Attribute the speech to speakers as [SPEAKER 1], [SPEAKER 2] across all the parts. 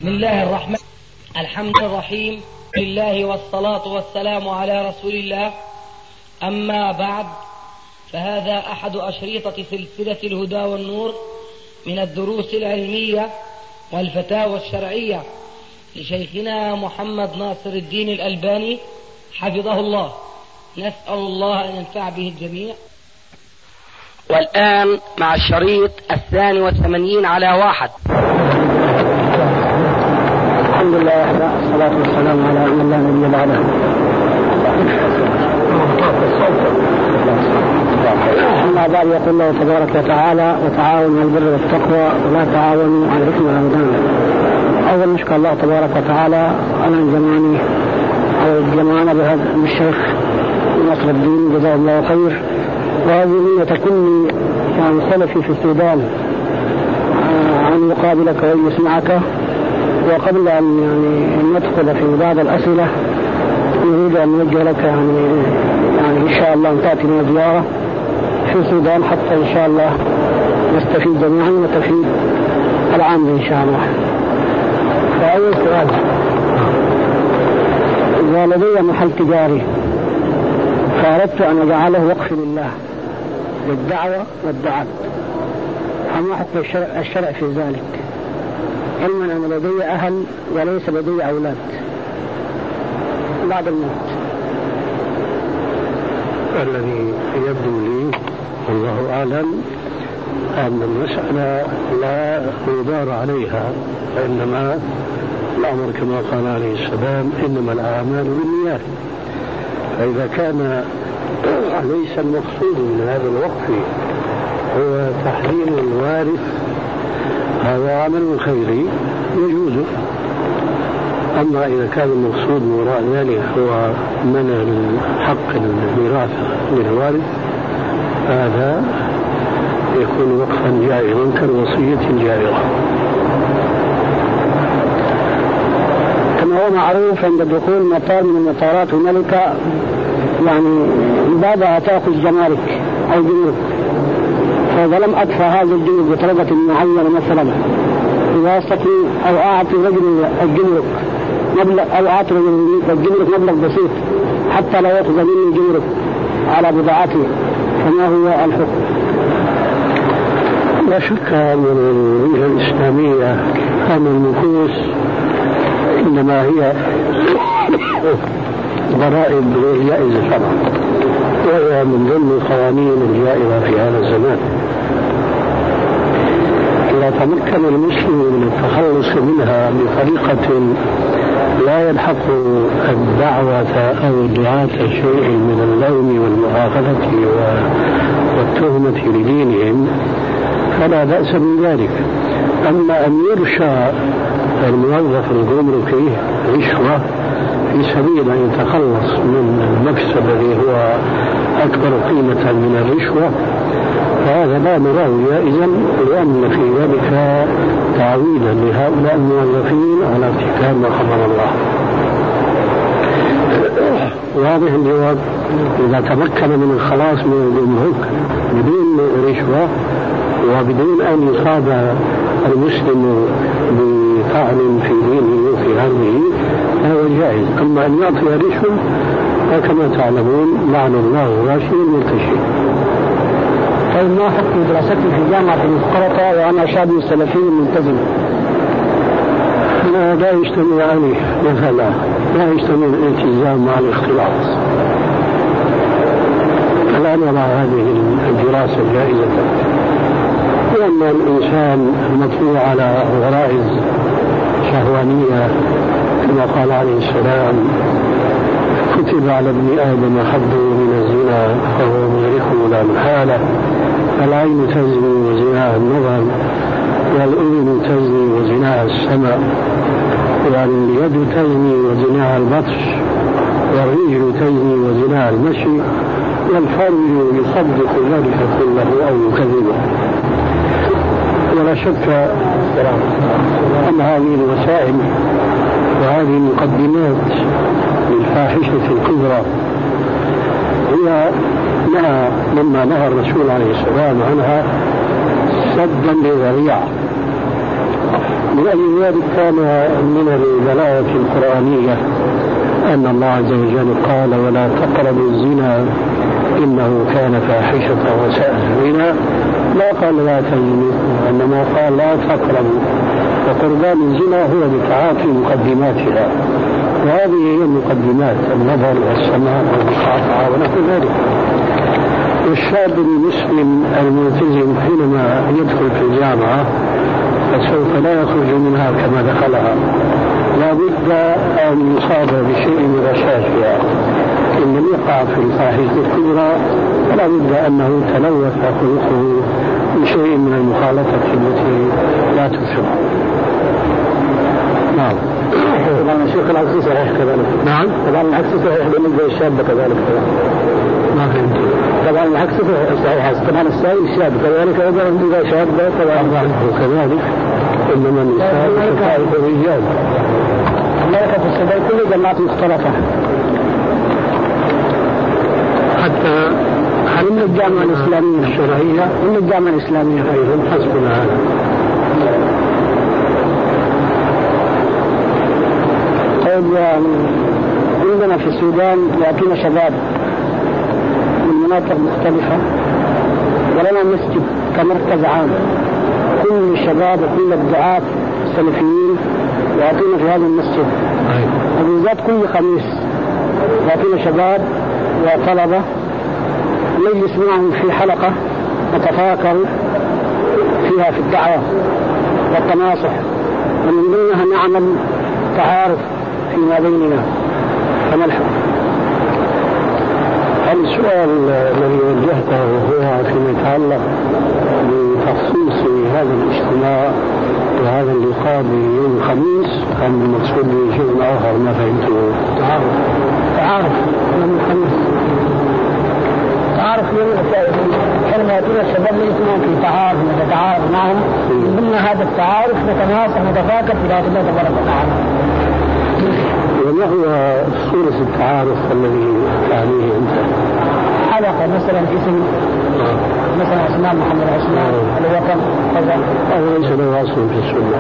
[SPEAKER 1] بسم الله الرحمن الحمد الرحيم لله والصلاة والسلام على رسول الله. أما بعد، فهذا أحد أشريطة سلسلة الهدى والنور من الدروس العلمية والفتاوى الشرعية لشيخنا محمد ناصر الدين الألباني حفظه الله. نسأل الله أن ينفع به الجميع. والآن مع الشريط 82 على 1.
[SPEAKER 2] الحمد لله وحده، الصلاة والسلام على من لا نبي بعده. أما بعد، يقول الله تبارك وتعالى: وتعاونوا على البر والتقوى ولا تعاونوا على الإثم والعدوان. أول نشكر الله تبارك وتعالى على جمعنا بهذا الشيخ ناصر الدين جزاه الله خير، وهذه نية كل سلفي في السودان أن يقابلك ويسمعك. وقبل أن ندخل في بعض الأسئلة، نريد أن نوجه لك يعني إن شاء الله أن تأتينا زيارة في السودان حتى إن شاء الله نستفيد جميعا ونستفيد العام إن شاء الله. فأول سؤال: إذا لدي محل تجاري فأردت أن أجعله وقف لله للدعوة والدعاء، فما حكم الشرع في ذلك؟ علما أن لدي أهل وليس لدي أولاد بعد الموت.
[SPEAKER 3] الذي يبدو لي والله أعلم أن المسألة لا يدار عليها، فإنما الأمر كما قال عليه السلام: إنما الأعمال بالنيات. فإذا كان ليس المقصود من هذا الوقف هو تحليل الوارث، هذا عمل خيري يجوز. أما إذا كان المقصود من وراء ذلك هو منع حق الميراث للوارث، هذا يكون وقفا جائزا كالوصية جائزة.
[SPEAKER 2] كما هو معروف عند دخول مطار من المطارات هنالك بعدها تأخذ جمارك أو جمرك، فإذا لم أدفع هذا الجمرك بطريقة معينة، مثلا بواسطة أو أعطي رجل الجمرك مبلغ، أو أعطي رجل الجمرك مبلغ بسيط حتى لا يأخذ مني جمرك على بضاعته، فما هو الحكم؟
[SPEAKER 3] لا شك أن الرؤية الإسلامية أن النفوس إنما هي ضرائب غير جائزة شرعا، وهي من ضمن القوانين الجائزة في هذا الزمان. إذا تمكن المسلم من التخلص منها بطريقة لا يلحق الدعوة أو الدعاة شيء من اللوم والمؤاخذة والتهمة لدينهم فلا بأس من ذلك. أما أن يرشى الموظف الجمركي رشوة في سبيل أن يتخلص من المكسب الذي هو أكبر قيمة من الرشوة، فهذا لا نراه جائزا، لأن في ذلك تعويضا لهؤلاء الموظفين على ارتكاب ما حرم الله. واضح الجواب. إذا تمكن من الخلاص من الجمرك بدون رشوة وبدون أن يصاب المسلم بطعن في دينه وفي عرضه، هذا جائز. أما أن يعطي رشوة فكما تعلمون لعن الله الراشي والمرتشي.
[SPEAKER 2] طيب، ما حكم دراستي في جامعة المسقطة وأنا شاب سلفي ملتزم؟
[SPEAKER 3] لا يجتمع عليه مثلا، لا يجتمع الالتزام مع الاختلاط، فلا نرى هذه الدراسة جائزة، لأن الإنسان مطلوع على غرائز شهوانية كما قال عليه السلام: كتب على ابن آدم حظه من الزنا فهو مدركه لا محالة. العين تزني وزناها النظر، والأذن تزني وزناها السمع، واليد تزني وزناها البطش، والرجل تزني وزناها المشي، والفرج يصدق ذلك كله أو يكذبه. ولا شك أن هذه الوسائل وهذه المقدمات للفاحشة الكبرى هي مما نهى الرسول عليه السلام عنها سدا لذريعة. لأجل ذلك كان من البلاغة القرآنية أن الله عز وجل قال ولا تقربوا الزنا إنه كان فاحشة وساء سبيلا، لا قال لا تزنوا، إنما قال لا تقربوا، وقربان الزنا هو بتعاطي مقدماتها، وهذه هي المقدمات: النظر والسماع والمقاطعة ونحو ذلك. والشاب المسلم الملتزم حينما يدخل في الجامعة فسوف لا يخرج منها كما دخلها، لا بد أن يصاب بشيء من رشاشها. إن لم يقع في الفاحشة الكبرى فلا بد أنه تلوث خلقه بشيء من المخالطة التي لا تفسد. نعم.
[SPEAKER 2] طبعا الشيخ العكس صحيح كذلك.
[SPEAKER 3] نعم.
[SPEAKER 2] طبعا العكس صحيح بالنسبة للشاب كذلك.
[SPEAKER 3] ما فهمت.
[SPEAKER 2] طبعا العكس صحيح. طبعا السائل الشاب كذلك أيضا إذا شاب طبعا
[SPEAKER 3] وكذلك إنما النساء كفائف الرجال.
[SPEAKER 2] الملكة في السبيل كل جماعات مختلفة.
[SPEAKER 3] حتى
[SPEAKER 2] من الجامعة الإسلامية
[SPEAKER 3] الشرعية
[SPEAKER 2] من الجامعة الإسلامية
[SPEAKER 3] أيضا حسبنا هذا.
[SPEAKER 2] طيب عندنا في السودان يأتينا شباب من مناطق مختلفة ولنا مسجد كمركز عام، كل الشباب وكل الدعاة السلفيين يأتينا في هذا المسجد، وبالذات كل خميس يأتينا شباب وطلبة نجلس معهم في حلقة نتفاكر فيها في الدعوة والتناصح، ومن ضمنها نعمل تعارف فيما بيننا. فملحق
[SPEAKER 3] السؤال الذي وجهته هو فيما يتعلق بتخصيص هذا الاجتماع وهذا اللقاء بيوم الخميس، أم المقصود بشيء آخر ما فهمته؟
[SPEAKER 2] تعارف يوم الخميس، تعارف حينما يأتينا الشباب نجلس في تعارف نتعارف معهم، من ضمن هذا التعارف نتناصح نتفاكر في ذات الله تبارك وتعالى.
[SPEAKER 3] وما هو صورة التعارف الذي تعنيه أنت؟
[SPEAKER 2] حلقة مثلا اسم مثلا عثمان محمد عثمان الوطن كذا،
[SPEAKER 3] هذا ليس له أصل في السنة.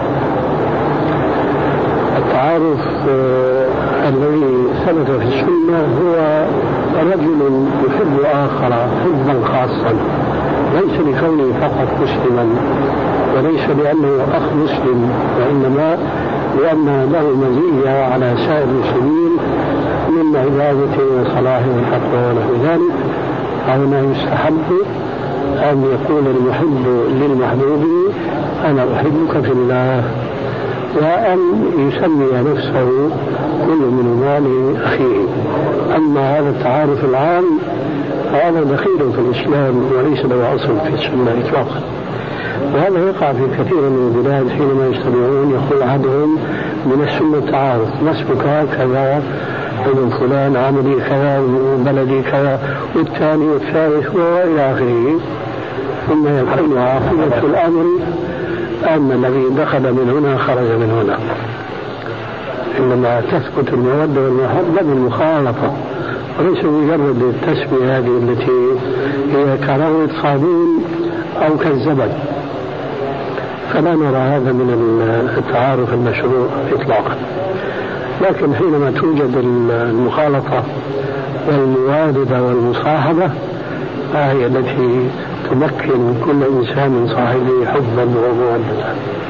[SPEAKER 3] التعارف الذي ثبت في السنة هو رجل يحب آخر حبا خاصا، ليس لكونه فقط مسلما وليس لأنه أخ مسلم، وإنما لأن له مزية على سائر المسلمين من عبادته وصلاحه والتقوى ونحو ذلك. هنا يستحب أن يقول المحب للمحبوب أنا أحبك في الله، وأن يسمي نفسه كل منهما لأخيه. أما هذا التعارف العام فهذا دخيل في الإسلام وليس له أصل في السنة إطلاقا، وهذا يقع في كثير من البلاد حينما يجتمعون يقول أحدهم من السنة التعارف، نسبك كذا ابن فلان عملي كذا وبلدي كذا والثاني والثالث وإلى آخره، ثم يكون عاقبة الأمر أن الذي دخل من هنا خرج من هنا. إنما تثبت المودة والمحبة بالمخالطة وليس مجرد التسمية هذه التي هي كروة صابون أو كالزبد، فلا نرى هذا من التعارف المشروع إطلاقا. لكن حينما توجد المخالطة والموادة والمصاحبة فهي التي تمكن كل إنسان من صاحبه حبا ومودة.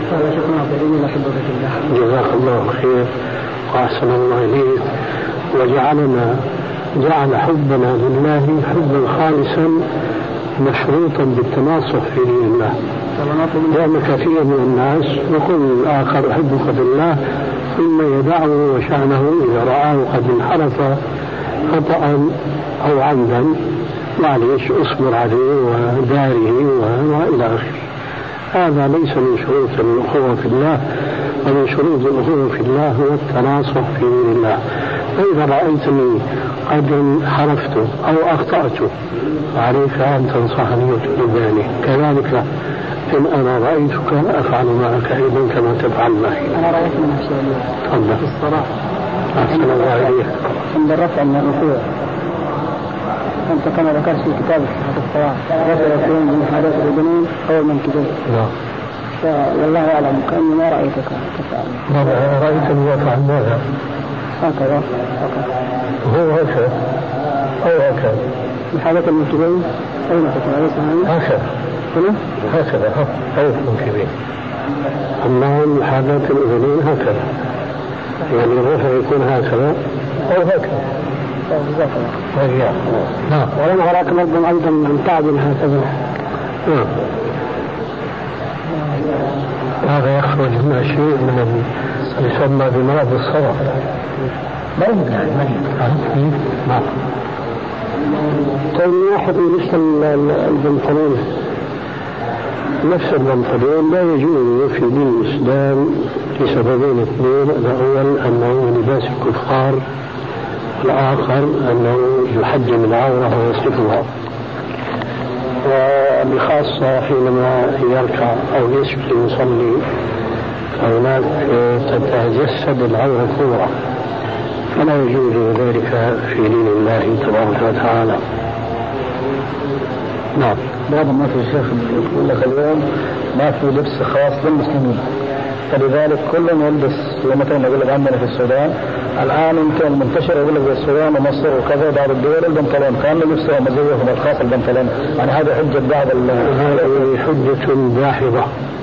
[SPEAKER 3] جزاك الله خير وأحسن الله إليك، وجعل حبنا لله حبا خالصا مشروطا بالتناصح في دين الله، لأن كثير من الناس يقول آخر أحبك في الله ثم يدعه وشأنه إذا رآه قد انحرف خطأ أو عمدا معليش اصبر عليه وداره وإلى آخره. هذا ليس من شروط الأخوة في الله، ومن شروط الأخوة في الله هو التناصح في دين الله. فإذا رأيتني قد انحرفت أو أخطأت عليك أن تنصحني وتنبهني، كذلك إن أنا رأيتك أفعل معك أيضا كما تفعل معي.
[SPEAKER 2] أنا رأيت من الشيء في الصلاة
[SPEAKER 3] أحسن الله إليك
[SPEAKER 2] عند الرفع من الركوع، أنت كما ذكرت في كتابك في الصلاة رفع يكون من حدث الجنون أول من كتب. والله أعلم كأني ما رأيتك تفعل.
[SPEAKER 3] رأيتني أفعل ماذا؟
[SPEAKER 2] هكذا
[SPEAKER 3] هو هكذا أو هكذا
[SPEAKER 2] في حالة المنكبين أين تفعل؟
[SPEAKER 3] هكذا هكذا أو المنكبين. أما حالات الأذنين هكذا، يعني الرفع يكون هكذا أو هكذا.
[SPEAKER 2] نعم. ولم أراكم أيضا من تعدل هكذا.
[SPEAKER 3] نعم. هذا يخرج من شيء من يسمى بمرض الصدر.
[SPEAKER 2] نعم. طيب واحد نفس البنطلون، نفس البنطلون لا يجوز في دين الإسلام لسببين اثنين. الأول أنه لباس الكفار، والآخر أنه يحجم العورة ويصفها، وبخاصة حينما يركع أو يسجد يصلي فهناك تتجسد العورة الكبرى، فلا يجوز ذلك في دين الله تبارك وتعالى.
[SPEAKER 3] نعم. بعض الناس يا شيخ يقول لك اليوم ما في لبس خاص للمسلمين، فلذلك كلهم يلبس. مثلا يقول لك عندنا في السودان الآن يمكن المنتشر يقول لك في السودان ومصر وكذا بعض الدول البنطلون كان لبسه مزيهم الخاص البنطلون، يعني هذا حجة بعض
[SPEAKER 2] هذه حجة داحضة،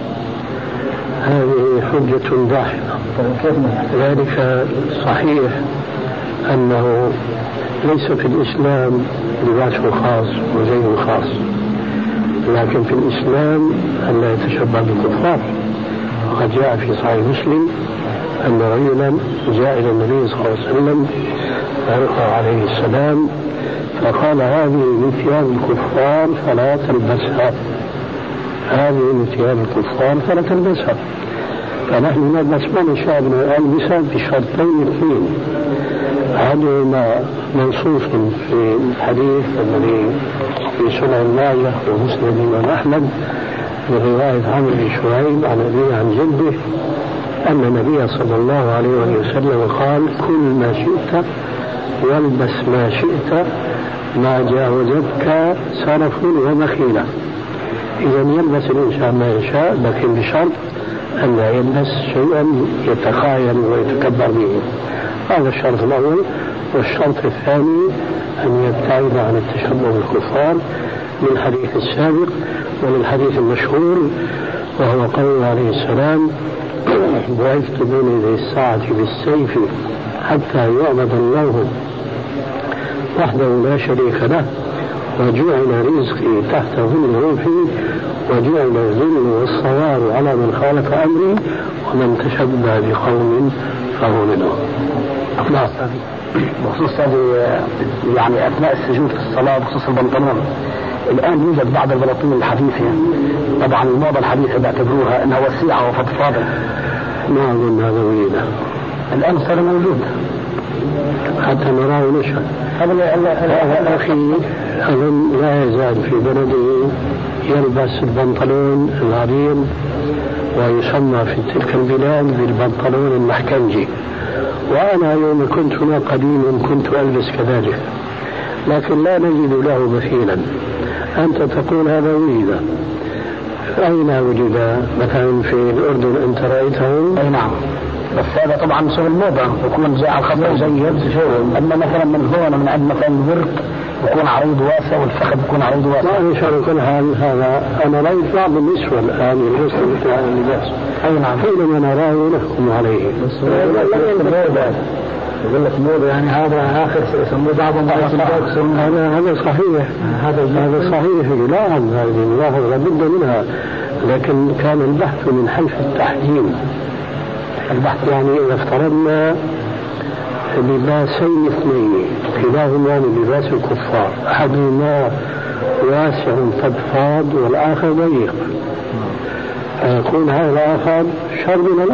[SPEAKER 2] هذه حجة داحضة. ذلك صحيح أنه ليس في الإسلام لباس خاص وزي خاص، لكن في الإسلام أن لا يتشبه بالكفار. وقد جاء في صحيح مسلم أن رجلا جاء إلى النبي صلى الله عليه وسلم عليه السلام فقال هذه من ثياب الكفار فلا تلبسها، هذه من ثياب الكفار فلا تلبسها. فنحن نلبس ما نشاء من الألبسة بشرطين اثنين، أحدهما منصوص في الحديث الذي في سنن ماجه ومسند الإمام أحمد برواية عمرو بن شعيب عن أبيه عن جده أن النبي صلى الله عليه وسلم قال كل ما شئت والبس ما شئت ما جاوزتك سرف ومخيلة. إذا يلبس الإنسان ما يشاء، لكن بشرط أن لا يلبس شيئا يتخايل ويتكبر به. هذا الشرط الأول. والشرط الثاني أن يبتعد عن التشبه بالكفار للحديث السابق وللحديث المشهور، وهو قوله عليه السلام بعثت بين يدي الساعة بالسيف حتى يعبد الله وحده لا شريك له وجعل رزقي تحت ظل روحي وجعل الذل والصوار على من خالف أمري ومن تشبه بقوم فهو منهم.
[SPEAKER 3] بخصوص هذه يعني أثناء السجود في الصلاة بخصوص البنطلون، الآن يوجد بعض البلاطين الحديثة، طبعا الموضة الحديثة بيعتبروها أنها وسيعة وفضفاضة،
[SPEAKER 2] ما أظن هذا ويدا
[SPEAKER 3] الآن صار موجود
[SPEAKER 2] حتى نراه نشأ. هذا أخي أظن لا يزال في بلده يلبس البنطلون العريض ويسمى في تلك البلاد بالبنطلون المحكنجي، وأنا يوم كنت هنا قديما كنت ألبس كذلك، لكن لا نجد له مثيلا. أنت تقول هذا وجد، أين وجد؟ مثلا في الأردن أنت رأيته؟
[SPEAKER 3] أي نعم، بس هذا طبعا سوى الموضة يكون جاء على الخط جيد، أما مثلا من هون من عند مثلا الورك يكون عريض واسع والفخذ يكون عريض واسع.
[SPEAKER 2] ما إن شاء الله كل هذا أنا رأيت بعض النسوة الآن يلبس مثل هذا اللباس.
[SPEAKER 3] أي نعم،
[SPEAKER 2] حينما نراه نحكم عليه.
[SPEAKER 3] يقول لك موضة يعني هذا آخر يسموه بعضهم
[SPEAKER 2] هذا صحيح، هذا صحيح لا هذه ملاحظة لابد منها، لكن كان البحث من حيث التحجيم.
[SPEAKER 3] البحث
[SPEAKER 2] يعني إذا افترضنا لباسين اثنين كلاهما من لباس الكفار، أحدهما واسع فضفاض والآخر ضيق، فيكون هذا الآخر شر من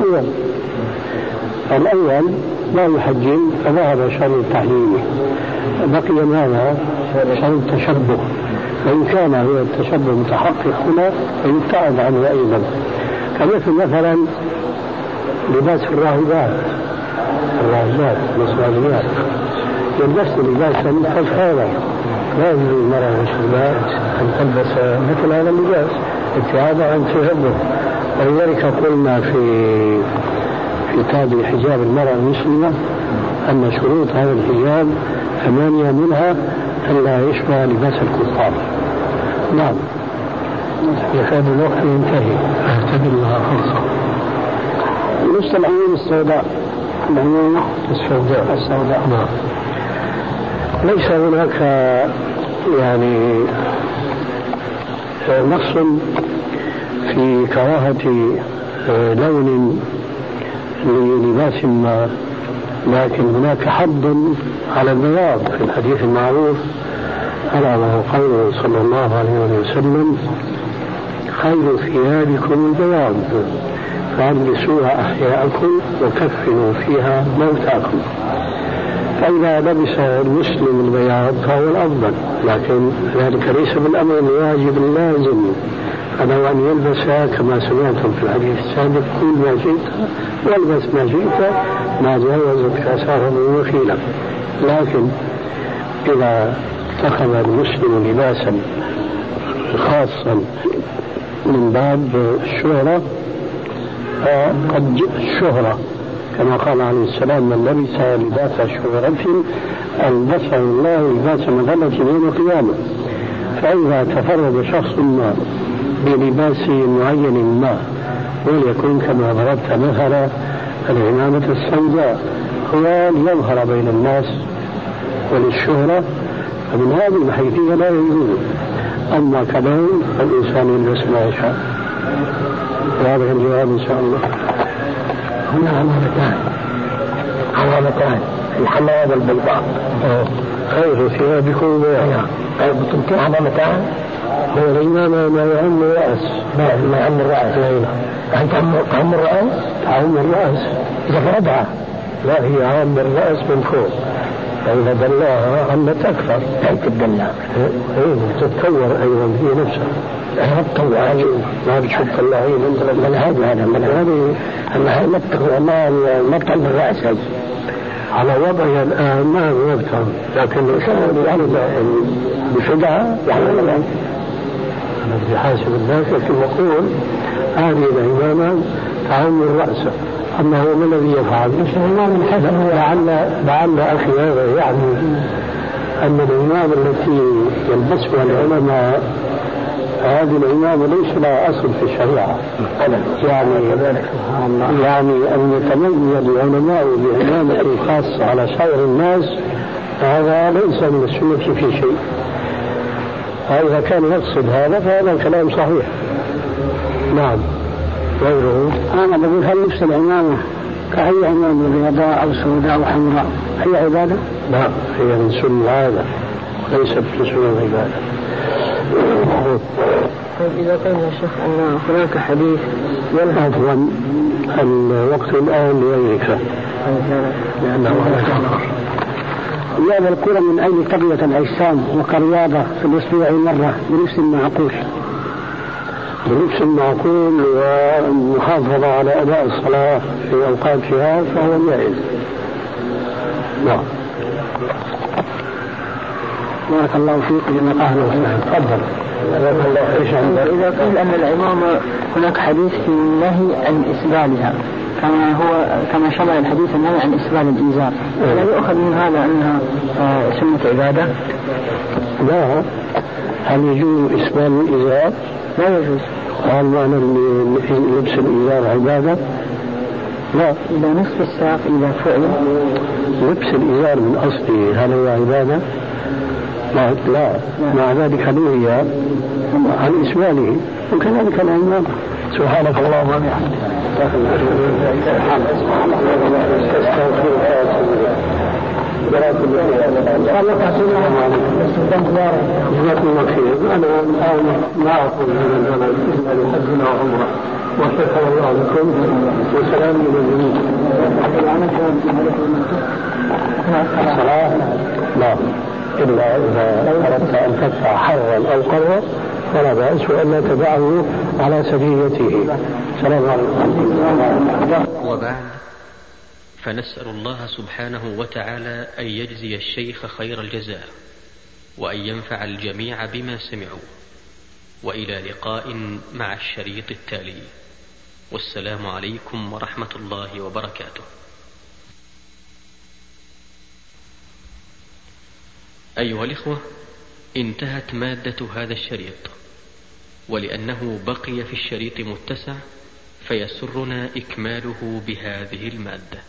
[SPEAKER 2] الأول لا يحجم فذهب شر التحجيم، بقي ماذا؟ شر التشبه، فإن كان هو التشبه متحقق هنا فيبتعد عنه أيضا. كمثل مثلا لباس الراهبات والصالحات يلبسن لباسا فضفاضا، لا يجوز للمرأة والشباب أن تلبس مثل هذا اللباس ابتعادا عن تشبه.
[SPEAKER 3] ولذلك قلنا في كتاب حجاب المرأة المسلمة أن شروط هذا الحجاب 8 منها ألا يشبه لباس الكفار. نعم. يكاد الوقت ينتهي، أعتبر لها فرصة.
[SPEAKER 2] نفس العيون السوداء، العيون السوداء.
[SPEAKER 3] نعم. ليس هناك يعني نص في كراهة لون للباس ما، لكن هناك حض على البياض في الحديث المعروف ألا وهو قوله صلى الله عليه وسلم: خير ثيابكم البياض فألبسوها أحياءكم وكفنوا فيها موتاكم. فإذا لبس المسلم البياض فهو الأفضل، لكن ذلك ليس بالأمر الواجب اللازم، فله أن يلبسها كما سمعتم في الحديث السابق: كل ما شئت والبس ما شئت ما جاوزت كساره وخيلا. لكن إذا اتخذ المسلم لباسا خاصا من باب الشهرة فقد جاء الشهرة كما قال عليه السلام: من لبس لباس شهرة ألبسه الله لباس مذلة يوم القيامة. فإذا تفرد شخص ما بلباس معين ما، وليكن كما ضربت مثلا العمامة السوداء، هو ليظهر بين الناس وللشهرة، فمن هذه الحيثية لا يجوز. أما كلام فالإنسان يلبس ما يشاء. وهذا الجواب إن شاء الله.
[SPEAKER 2] هنا علامتان الحمراء والبيضاء.
[SPEAKER 3] خير ثيابكم بياض.
[SPEAKER 2] بتمكن علامتان.
[SPEAKER 3] هو الإمام ما يعم الرأس.
[SPEAKER 2] ما يعم الرأس. يعني تعم الرأس.
[SPEAKER 3] تعم الرأس
[SPEAKER 2] إذا فردها.
[SPEAKER 3] لا، هي عام الرأس من فوق، فإذا دلاها عمت أكثر.
[SPEAKER 2] هي تدلها.
[SPEAKER 3] تتطور أيضا هي نفسها.
[SPEAKER 2] أنا بتطور.
[SPEAKER 3] ما بتشوف اللاعين
[SPEAKER 2] من هذه أما ما بتعم الرأس هذه.
[SPEAKER 3] على وضعها الآن ما نفهم، لكن يعني بشدها يعني أنا بدي حاسب الناس، لكن نقول هذه العمامة تعم الرأس. أما هو ما الذي يفعل؟ لعل أخي هذا يعني أن العمامة التي يلبسها العلماء هذه العمامة ليس لها أصل في الشريعة. يعني أن يتميز العلماء بعمامة خاصة على سائر الناس هذا ليس من السنة في شيء. فإذا كان يقصد هذا فهذا الكلام صحيح. نعم. غيره
[SPEAKER 2] أنا بقول هل نفس العمامة كأي عمامة بيضاء أو سوداء أو حمراء هي عبادة؟
[SPEAKER 3] لا، هي من سنة العادة ليست من سنة العبادة.
[SPEAKER 2] إذا كان يا شيخ أن هناك حديث
[SPEAKER 3] عفوا الوقت الآن لغيرك لأنه
[SPEAKER 2] يأبى الكرة من أي قضية الأجسام وكرياضة في الأسبوع مرة بنفس معقول.
[SPEAKER 3] بنفس معقول والمحافظة على أداء الصلاة في أوقاتها فهو جائز. نعم.
[SPEAKER 2] بارك الله فيك لما قاله.
[SPEAKER 3] تفضل.
[SPEAKER 2] إذا قيل أن العمامة هناك حديث في النهي عن إسبالها كما شمل الحديث النهي عن إسبال الإزار، لا يؤخذ من هذا أنها سنة عبادة؟
[SPEAKER 3] لا. هل يجوز إسبال الإزار؟
[SPEAKER 2] لا يجوز.
[SPEAKER 3] هل معنى لبس الإزار عبادة؟ لا.
[SPEAKER 2] إذا نصف الساق إذا فعل
[SPEAKER 3] لبس الإزار من أصله هل هو عبادة؟ لا. مع ذلك نهي عن إسباله وكذلك العمامة. سبحانك اللهم وبحمدك. جزاكم الله خير. أنا الآن لا أقول من الزمن إلا لحجنا وعمره، وشكر الله لكم وسلام من الجميع. الصلاة لا، إلا إذا أردت أن تدفع حرا أو قرا فلا بأس، وألا تدعه على سبيلته. سلام عليكم.
[SPEAKER 4] وبعد، فنسأل الله سبحانه وتعالى أن يجزي الشيخ خير الجزاء وأن ينفع الجميع بما سمعوا، وإلى لقاء مع الشريط التالي. والسلام عليكم ورحمة الله وبركاته. أيها الإخوة، انتهت مادة هذا الشريط، ولأنه بقي في الشريط متسع فيسرنا إكماله بهذه المادة.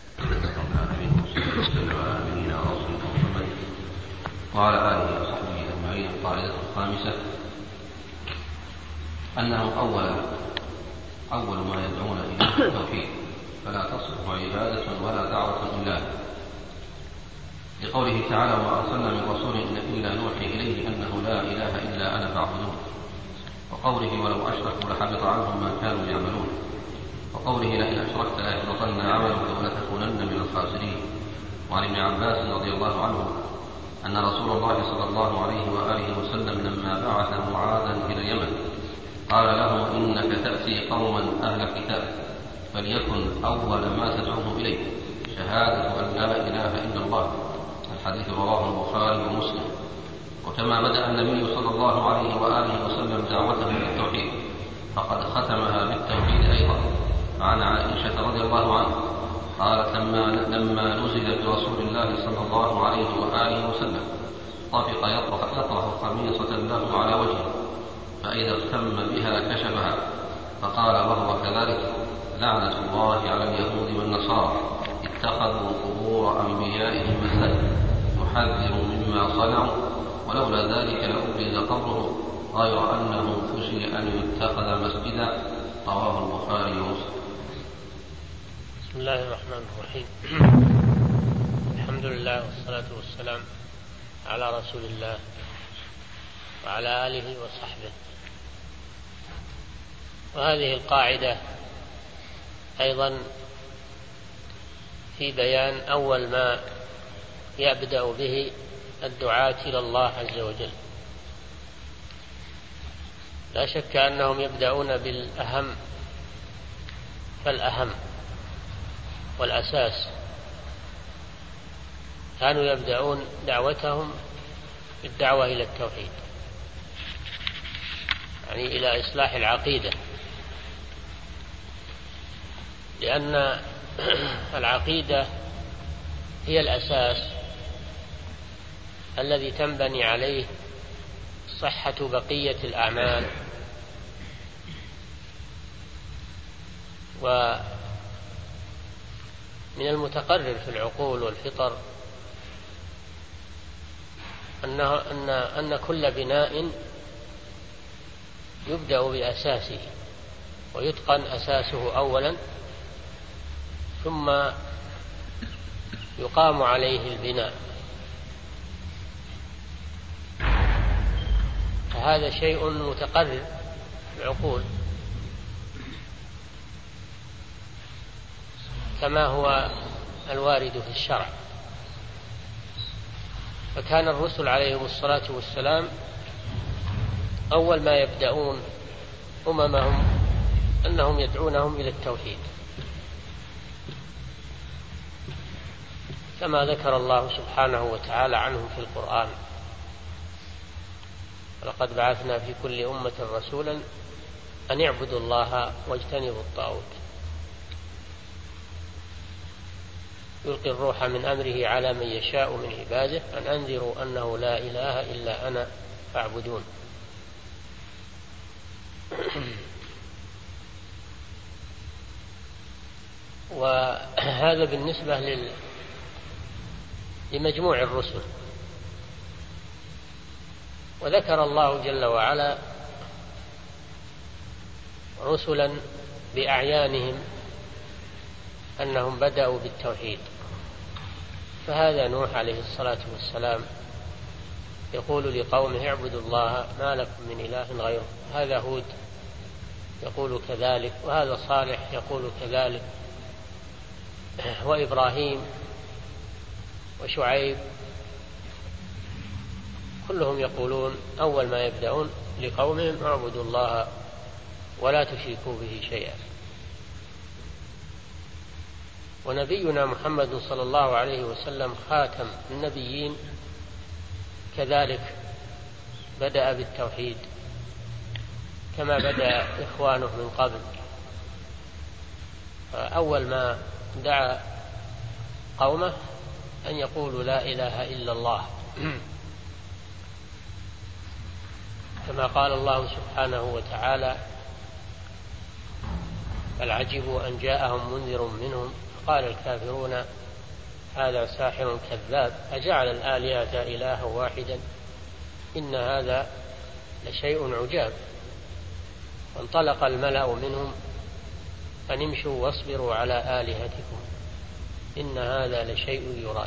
[SPEAKER 5] وعلى آله وصحبه أجمعين. القاعدة الخامسة أنه أول ما يدعون إليه التوحيد، فلا تصلح عبادة ولا دعوة إلا لقوله تعالى: وما أرسلنا من رسول إلا نوحي إليه أنه لا إله إلا أنا فاعبدون. وقوله: ولو أشركوا لحبط عنهم ما كانوا يعملون. وقوله: لئن أشركت ليحبطن عملك ولتكونن من الخاسرين. وعن ابن عباس رضي الله عنه أن رسول الله صلى الله عليه وآله وسلم لما بعث معاذا إلى اليمن قال له: إنك تأتي قوما أهل كتاب، فليكن أول ما تدعوهم إليه شهادة أن لا إله إلا الله. الحديث رواه البخاري ومسلم. وكما بدأ النبي صلى الله عليه وآله وسلم دعوته إلى التوحيد فقد ختمها بالتوحيد أيضا. وعن عائشة رضي الله عنها قالت: لما نزل برسول الله صلى الله عليه وآله وسلم طفق يطرح خميصة له على وجهه، فإذا اغتم بها كشفها، فقال وهو كذلك: لعنة الله على اليهود والنصارى اتخذوا قبور أنبيائهم مساجد، يحذر مما صنعوا، ولولا ذلك لأبرز قبره، غير أنه خشي أن يتخذ مسجدا. رواه البخاري ومسلم.
[SPEAKER 6] بسم الله الرحمن الرحيم. الحمد لله والصلاة والسلام على رسول الله وعلى آله وصحبه. وهذه القاعدة أيضا في بيان أول ما يبدأ به الدعاة إلى الله عز وجل. لا شك أنهم يبدأون بالأهم فالأهم والأساس. كانوا يبدأون دعوتهم بالدعوة إلى التوحيد، يعني إلى إصلاح العقيدة، لأن العقيدة هي الأساس الذي تنبني عليه صحة بقية الأعمال. ومن المتقرر في العقول والفطر أن كل بناء يبدأ بأساسه ويتقن أساسه أولا، ثم يقام عليه البناء. فهذا شيء متقرر في العقول، كما هو الوارد في الشرع. فكان الرسل عليهم الصلاة والسلام أول ما يبدأون أممهم أنهم يدعونهم إلى التوحيد، كما ذكر الله سبحانه وتعالى عنهم في القرآن: ولقد بعثنا في كل أمة رسولا أن اعبدوا الله واجتنبوا الطاغوت، يلقي الروح من أمره على من يشاء من عباده أن أنذروا أنه لا إله إلا أنا فاعبدون. وهذا بالنسبة لمجموع الرسل. وذكر الله جل وعلا رسلا بأعيانهم أنهم بدأوا بالتوحيد. فهذا نوح عليه الصلاة والسلام يقول لقومه: اعبدوا الله ما لكم من إله غيره. هذا هود يقول كذلك، وهذا صالح يقول كذلك، وإبراهيم وشعيب كلهم يقولون أول ما يبدأون لقومهم: اعبدوا الله ولا تشركوا به شيئا. ونبينا محمد صلى الله عليه وسلم خاتم النبيين كذلك بدأ بالتوحيد كما بدأ إخوانه من قبل. أول ما دعا قومه أن يقولوا لا إله إلا الله، كما قال الله سبحانه وتعالى: بل عجبوا أن جاءهم منذر منهم قال الكافرون هذا ساحر كذاب أجعل الآلهة إلها واحدا إن هذا لشيء عجاب. وانطلق الملأ منهم أن امشوا واصبروا على آلهتكم إن هذا لشيء يراد.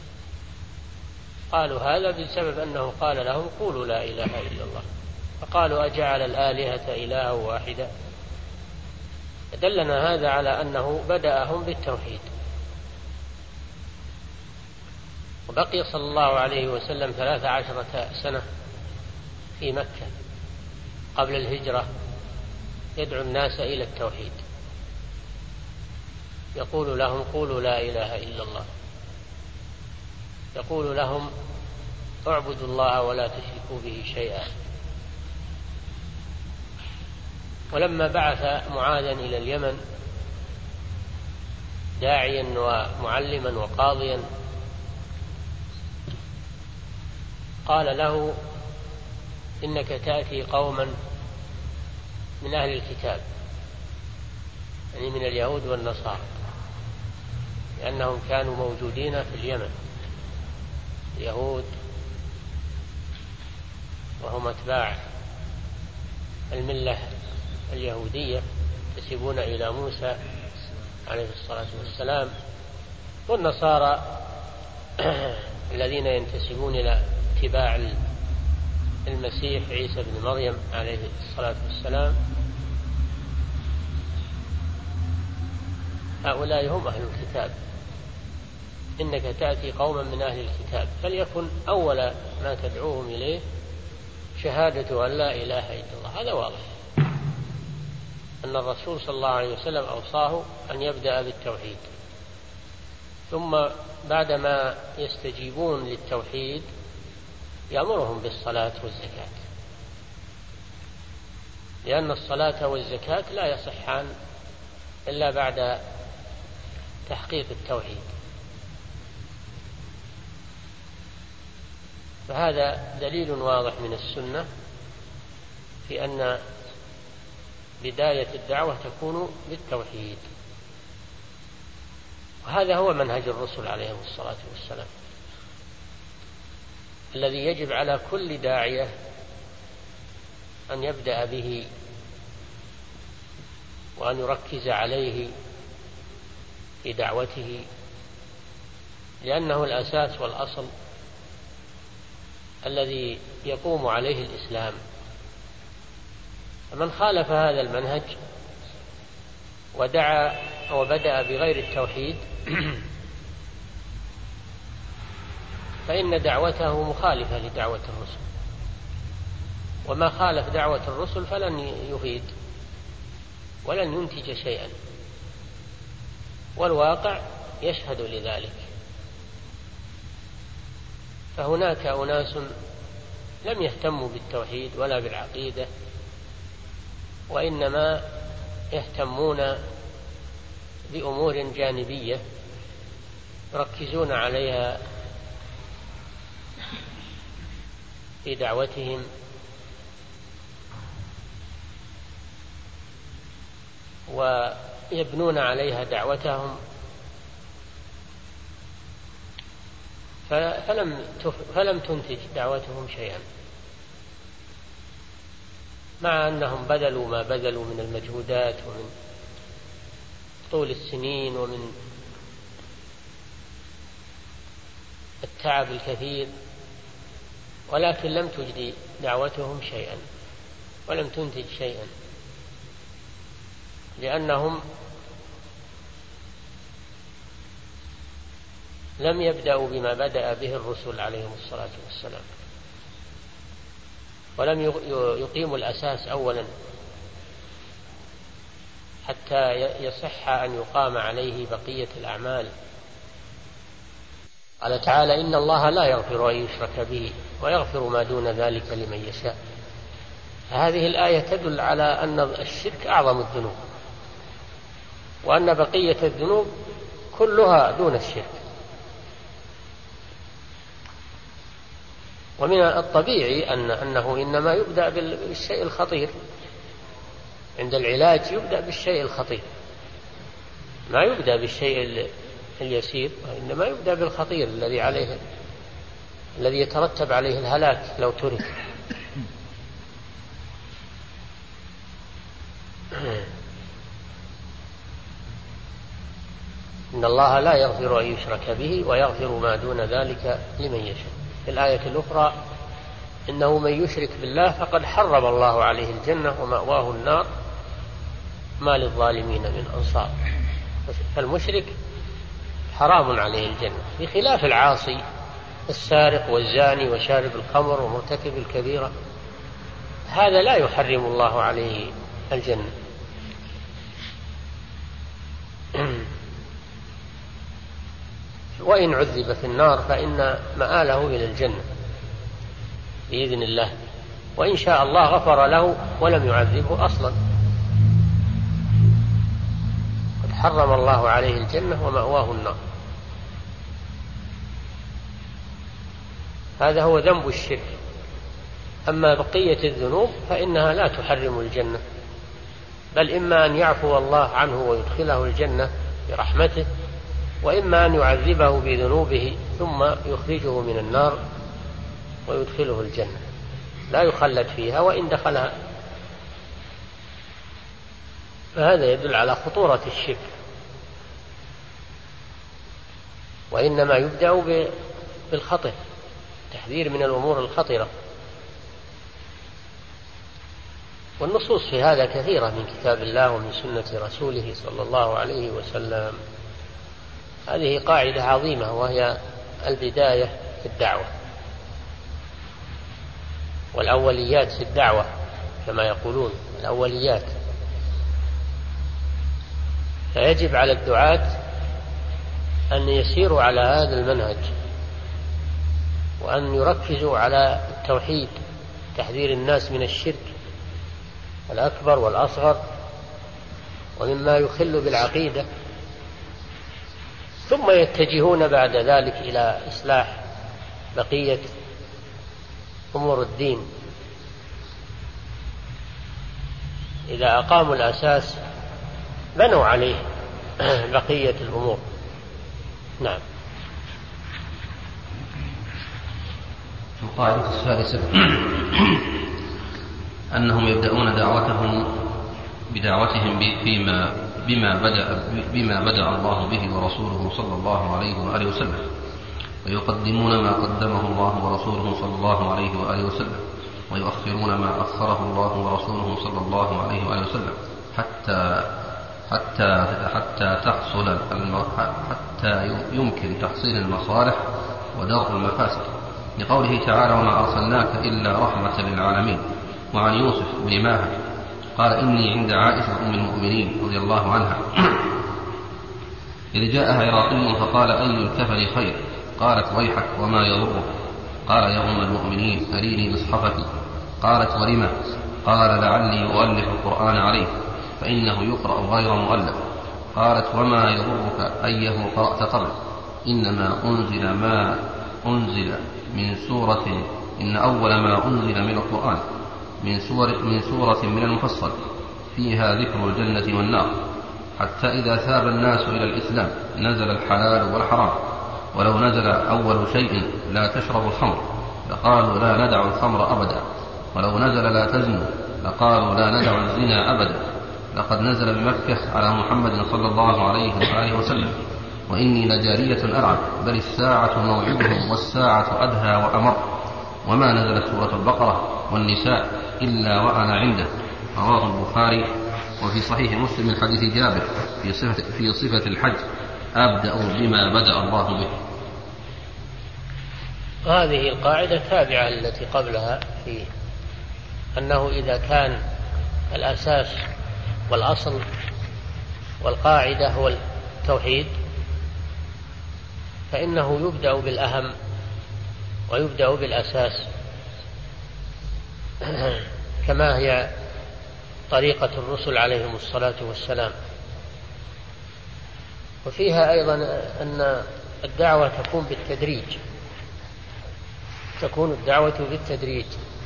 [SPEAKER 6] قالوا هذا بسبب أنه قال لهم قولوا لا إله إلا الله، فقالوا أجعل الآلهة إلها واحدا. دلنا هذا على أنه بدأهم بالتوحيد. وبقي صلى الله عليه وسلم 13 سنة في مكة قبل الهجرة يدعو الناس إلى التوحيد، يقول لهم قولوا لا إله إلا الله، يقول لهم اعبدوا الله ولا تشركوا به شيئا. ولما بعث معاذا إلى اليمن داعيا ومعلما وقاضيا قال له إنك تأتي قوما من أهل الكتاب، يعني من اليهود والنصارى، لأنهم كانوا موجودين في اليمن، اليهود وهم أتباع الملة اليهودية ينتسبون إلى موسى عليه الصلاة والسلام، والنصارى الذين ينتسبون إلى اتباع المسيح عيسى بن مريم عليه الصلاة والسلام. هؤلاء هم أهل الكتاب. إنك تأتي قوما من أهل الكتاب فليكن أول ما تدعوهم إليه شهادة أن لا إله إلا الله. هذا واضح أن الرسول صلى الله عليه وسلم أوصاه أن يبدأ بالتوحيد، ثم بعدما يستجيبون للتوحيد يأمرهم بالصلاة والزكاة، لأن الصلاة والزكاة لا يصحان إلا بعد تحقيق التوحيد. فهذا دليل واضح من السنة في أن بداية الدعوة تكون بالتوحيد، وهذا هو منهج الرسل عليهم الصلاة والسلام الذي يجب على كل داعية أن يبدأ به وأن يركز عليه في دعوته، لأنه الأساس والأصل الذي يقوم عليه الإسلام. فمن خالف هذا المنهج ودعا وبدأ بغير التوحيد فإن دعوته مخالفة لدعوة الرسل، وما خالف دعوة الرسل فلن يفيد ولن ينتج شيئا، والواقع يشهد لذلك. فهناك أناس لم يهتموا بالتوحيد ولا بالعقيدة، وإنما يهتمون بأمور جانبية يركزون عليها في دعوتهم، ويبنون عليها دعوتهم، فلم تنتج دعوتهم شيئا، مع أنهم بذلوا ما بذلوا من المجهودات ومن طول السنين ومن التعب الكثير، ولكن لم تجدي دعوتهم شيئا ولم تنتج شيئا، لأنهم لم يبدأوا بما بدأ به الرسل عليهم الصلاة والسلام، ولم يقيموا الأساس أولا حتى يصح أن يقام عليه بقية الأعمال. قال تعالى: إن الله لا يغفر أن يشرك به ويغفر ما دون ذلك لمن يشاء. هذه الآية تدل على أن الشرك أعظم الذنوب، وأن بقية الذنوب كلها دون الشرك. ومن الطبيعي أنه إنما يبدأ بالشيء الخطير، عند العلاج يبدأ بالشيء الخطير، ما يبدأ بالشيء اليسير، وإنما يبدأ بالخطير الذي يترتب عليه الهلاك لو ترك. إن الله لا يغفر أن يشرك به ويغفر ما دون ذلك لمن يشاء. في الآية الأخرى إنه من يشرك بالله فقد حرم الله عليه الجنة ومأواه النار ما للظالمين من أنصار. فالمشرك حرام عليه الجنة، بخلاف العاصي السارق والزاني وشارب الخمر ومرتكب الكبيرة، هذا لا يحرم الله عليه الجنة. وإن عذب في النار فإن مآله إلى الجنة بإذن الله، وإن شاء الله غفر له ولم يعذبه أصلا. قد حرم الله عليه الجنة ومأواه النار. هذا هو ذنب الشرك. أما بقية الذنوب فإنها لا تحرم الجنة، بل إما أن يعفو الله عنه ويدخله الجنة برحمته، وإما أن يعذبه بذنوبه ثم يخرجه من النار ويدخله الجنة، لا يخلد فيها وإن دخلها. فهذا يدل على خطورة الشرك. وإنما يبدأ بالخطر، تحذير من الأمور الخطرة. والنصوص في هذا كثيرة من كتاب الله ومن سنة رسوله صلى الله عليه وسلم. هذه قاعدة عظيمة، وهي البداية في الدعوة والأوليات في الدعوة كما يقولون، الأوليات. فيجب على الدعاة أن يسيروا على هذا المنهج، وأن يركزوا على التوحيد، تحذير الناس من الشرك الأكبر والأصغر ومما يخل بالعقيدة، ثم يتجهون بعد ذلك إلى إصلاح بقية أمور الدين. إذا أقاموا الأساس بنوا عليه بقية الأمور. نعم.
[SPEAKER 5] القاعدة السادسة أنهم يبدأون بدعوتهم بما بدأ الله به ورسوله صلى الله عليه وآله وسلم، ويقدمون ما قدمه الله ورسوله صلى الله عليه وآله وسلم، ويؤخرون ما أخره الله ورسوله صلى الله عليه وآله وسلم، حتى يمكن تحصيل المصالح ودرء المفاسد، لقوله تعالى: وما أرسلناك إلا رحمة للعالمين. وعن يوسف بن ماهر قال: إني عند عائشة أم المؤمنين رضي الله عنها إذ جاءها عراقي فقال: أي الكفر خير؟ قالت: ويحك وما يضرك؟ قال: يا أم المؤمنين أريني مصحفك. قالت: ولم؟ قال: لعلي أؤلف القرآن عليه فإنه يقرأ غير مؤلف. قالت: وما يضرك أيه قرأت قبل؟ إنما أنزل ما أنزل من سورة، إن أول ما أنزل من القرآن من سورة من المفصل فيها ذكر الجنة والنار، حتى إذا ثاب الناس إلى الإسلام نزل الحلال والحرام، ولو نزل أول شيء لا تشربوا الخمر لقالوا لا ندع الخمر أبدا، ولو نزل لا تزنوا لقالوا لا ندع الزنا أبدا. لقد نزل بمكة على محمد صلى الله عليه وآله وسلم: وإني لجارية ألعب، بل الساعة موعدهم والساعة أدهى وأمر. وما نزلت سورة البقرة والنساء إلا وأنا عنده. رواه البخاري. وفي صحيح مسلم من حديث جابر في صفة الحج: أبدأ بما بدأ الله به.
[SPEAKER 6] هذه القاعدة تابعة التي قبلها، في أنه إذا كان الأساس والأصل والقاعدة هو التوحيد فإنه يبدأ بالأهم ويبدأ بالأساس، كما هي طريقة الرسل عليهم الصلاة والسلام. وفيها أيضا أن الدعوة تكون الدعوة بالتدريج،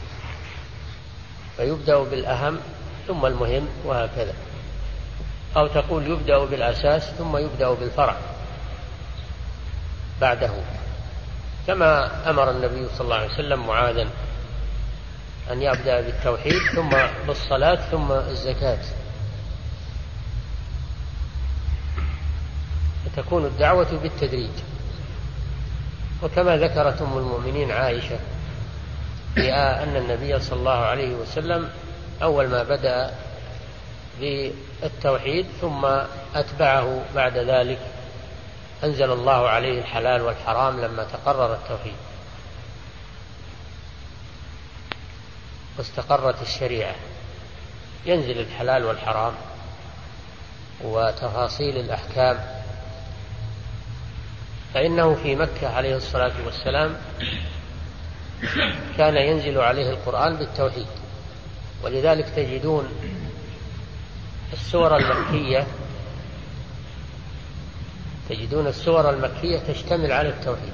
[SPEAKER 6] فيبدأ بالأهم ثم المهم وهكذا، أو تقول يبدأ بالأساس ثم يبدأ بالفرع بعده، كما أمر النبي صلى الله عليه وسلم معاذا أن يبدأ بالتوحيد ثم بالصلاة ثم الزكاة. فتكون الدعوة بالتدريج. وكما ذكرت أم المؤمنين عائشة أن النبي صلى الله عليه وسلم أول ما بدأ بالتوحيد ثم أتبعه بعد ذلك أنزل الله عليه الحلال والحرام لما تقرر التوحيد واستقرت الشريعة، ينزل الحلال والحرام وتفاصيل الأحكام. فإنه في مكة عليه الصلاة والسلام كان ينزل عليه القرآن بالتوحيد، ولذلك تجدون السور المكية تشتمل على التوحيد،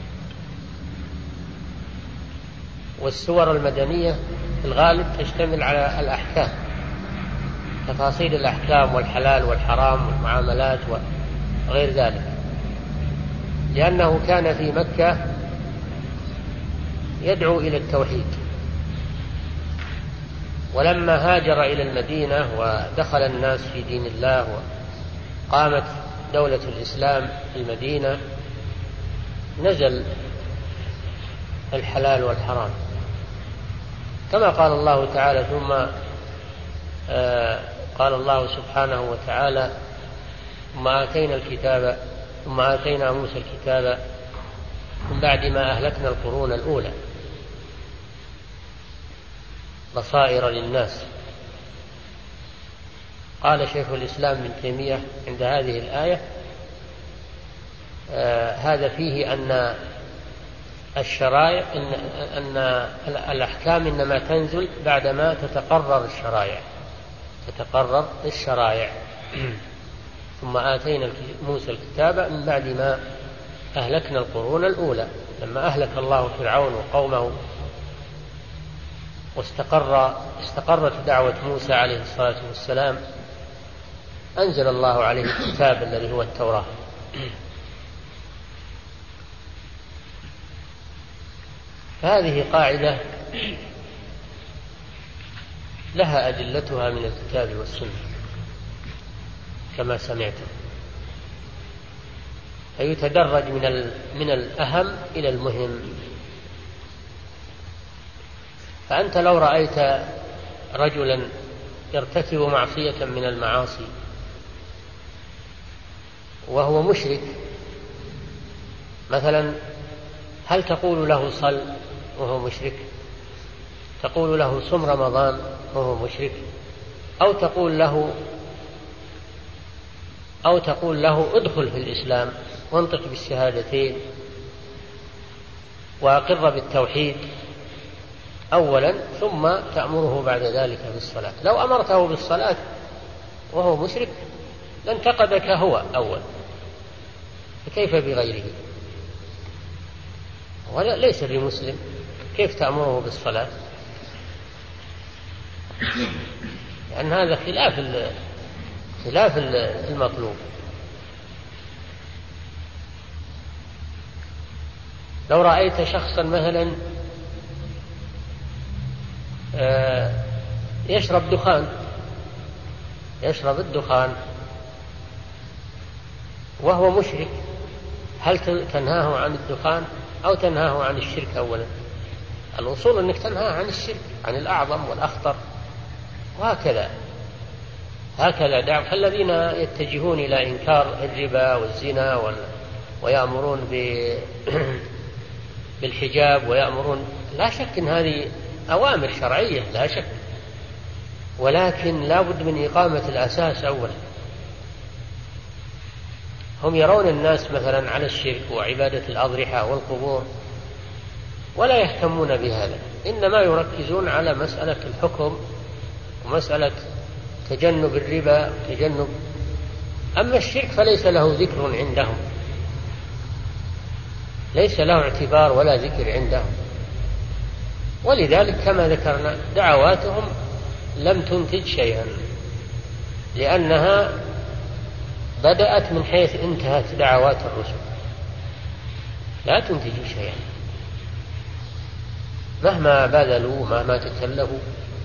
[SPEAKER 6] والسور المدنية في الغالب تشتمل على الأحكام، تفاصيل الأحكام والحلال والحرام والمعاملات وغير ذلك، لأنه كان في مكة يدعو إلى التوحيد. ولما هاجر إلى المدينة ودخل الناس في دين الله وقامت دولة الإسلام في المدينة نزل الحلال والحرام، كما قال الله تعالى قال الله سبحانه وتعالى ثم آتينا موسى الكتاب من بعد ما أهلكنا القرون الأولى بصائر للناس. قال شيخ الإسلام ابن تيمية عند هذه الآية هذا فيه أن الشرائع أن الأحكام إنما تنزل بعدما تتقرر الشرائع ثم آتينا موسى الكتاب من بعد ما أهلكنا القرون الأولى، لما أهلك الله فرعون وقومه واستقرت دعوة موسى عليه الصلاة والسلام أنزل الله عليه الكتاب الذي هو التوراة. فهذه قاعدة لها أدلتها من الكتاب والسنة كما سمعتم، فيتدرج من الأهم إلى المهم. فأنت لو رأيت رجلا يرتكب معصية من المعاصي وهو مشرك مثلا، هل تقول له صل وهو مشرك؟ تقول له صم رمضان وهو مشرك؟ أو تقول له ادخل في الإسلام وانطق بالشهادتين وأقر بالتوحيد أولا ثم تأمره بعد ذلك بالصلاة؟ لو أمرته بالصلاة وهو مشرك لانتقدك هو أول، فكيف بغيره؟ ليس بمسلم، كيف تأمره بالصلاة؟ لأن هذا خلاف المطلوب. لو رأيت شخصا مثلا يشرب الدخان وهو مشرك، هل تنهاه عن الدخان أو تنهاه عن الشرك أولا؟ الوصول أنك تنهاه عن الشرك، عن الأعظم والأخطر، وهكذا دعوة الذين يتجهون إلى إنكار الربا والزنا ويأمرون بالحجاب ويأمرون، لا شك أن هذه أوامر شرعية لا شك، ولكن لا بد من إقامة الأساس أولا. هم يرون الناس مثلا على الشرك وعبادة الأضرحة والقبور ولا يهتمون بهذا، إنما يركزون على مسألة الحكم ومسألة تجنب الربا وتجنب أما الشرك فليس له ذكر عندهم، ليس له اعتبار ولا ذكر عندهم، ولذلك كما ذكرنا دعواتهم لم تنتج شيئا، لأنها بدأت من حيث انتهت دعوات الرسل، لا تنتج شيئا مهما بذلوا مهما تكلفوا.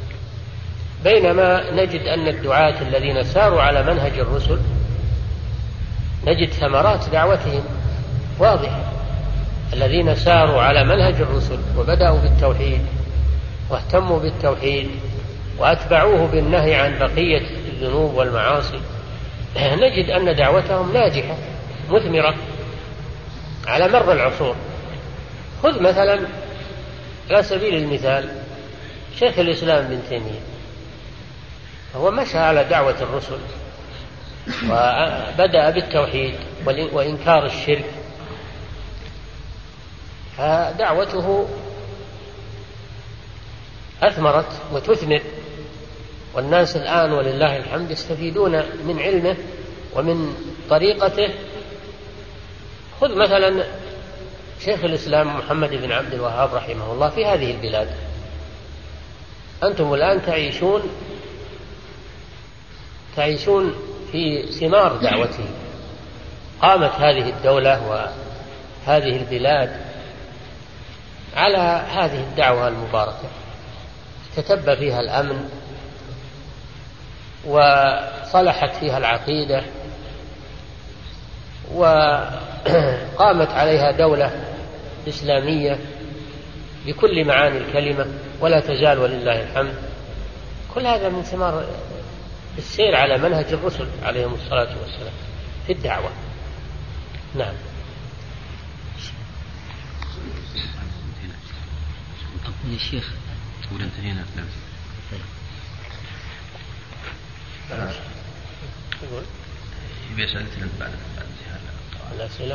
[SPEAKER 6] بينما نجد أن الدعاة الذين ساروا على منهج الرسل نجد ثمرات دعوتهم واضحة، الذين ساروا على منهج الرسل وبدأوا بالتوحيد واهتموا بالتوحيد وأتبعوه بالنهي عن بقية الذنوب والمعاصي، نجد أن دعوتهم ناجحة مثمرة على مر العصور. خذ مثلا على سبيل المثال شيخ الإسلام ابن تيمية، هو مشى على دعوة الرسل وبدأ بالتوحيد وإنكار الشرك، فدعوته أثمرت وتثمر، والناس الآن ولله الحمد يستفيدون من علمه ومن طريقته. خذ مثلا شيخ الإسلام محمد بن عبد الوهاب رحمه الله في هذه البلاد، أنتم الآن تعيشون في ثمار دعوته. قامت هذه الدولة وهذه البلاد على هذه الدعوة المباركة، تتبى فيها الأمن وصلحت فيها العقيدة وقامت عليها دولة إسلامية بكل معاني الكلمة ولا تزال ولله الحمد. كل هذا من ثمار السير على منهج الرسل عليهم الصلاة والسلام في الدعوة. نعم.
[SPEAKER 4] يا شيخ تقول انتهينا. يبي أسئلة بعد
[SPEAKER 6] الأسئلة.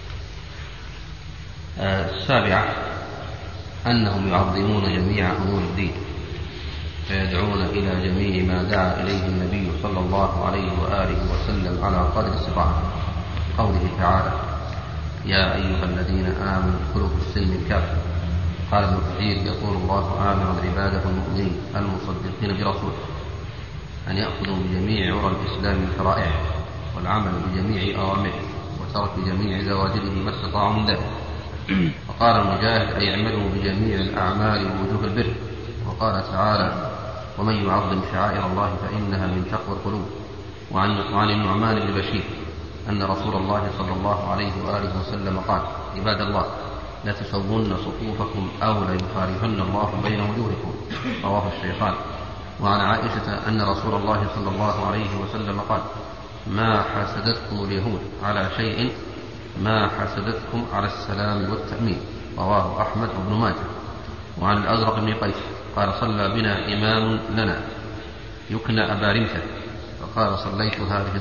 [SPEAKER 5] السابعة أنهم يعظمون جميع أمور الدين فيدعون إلى جميع ما دعا إليه النبي صلى الله عليه وآله وسلم على قدر استطاعته. قوله تعالى: يا أيها الذين آمنوا ادخلوا في السلم كافة. قال ابن كثير: يقول الله آمرا عباده المؤمنين المصدقين برسوله أن يأخذوا بجميع عرى الإسلام من شرائعه والعمل بجميع أوامره وترك جميع زواجره ما استطاعوا من ذلك. وقال مجاهد: أي اعملوا بجميع الأعمال ووجوه البر. وقال تعالى: ومن يعظم شعائر الله فإنها من تقوى القلوب. وعن النعمان بن بشير أن رسول الله صلى الله عليه وآله وسلم قال: عباد الله لا تسوون صفوفكم أو لا يخالفن الله بين وجوهكم. رواه الشيخان. وعن عائشة أن رسول الله صلى الله عليه وسلم قال: ما حسدتكم اليهود على شيء ما حسدتكم على السلام والتأمين. رواه أحمد بن ماجه. وعن الأزرق بن قيس قال: صلى بنا إمام لنا يكنى أبا رمثة فقال: صليت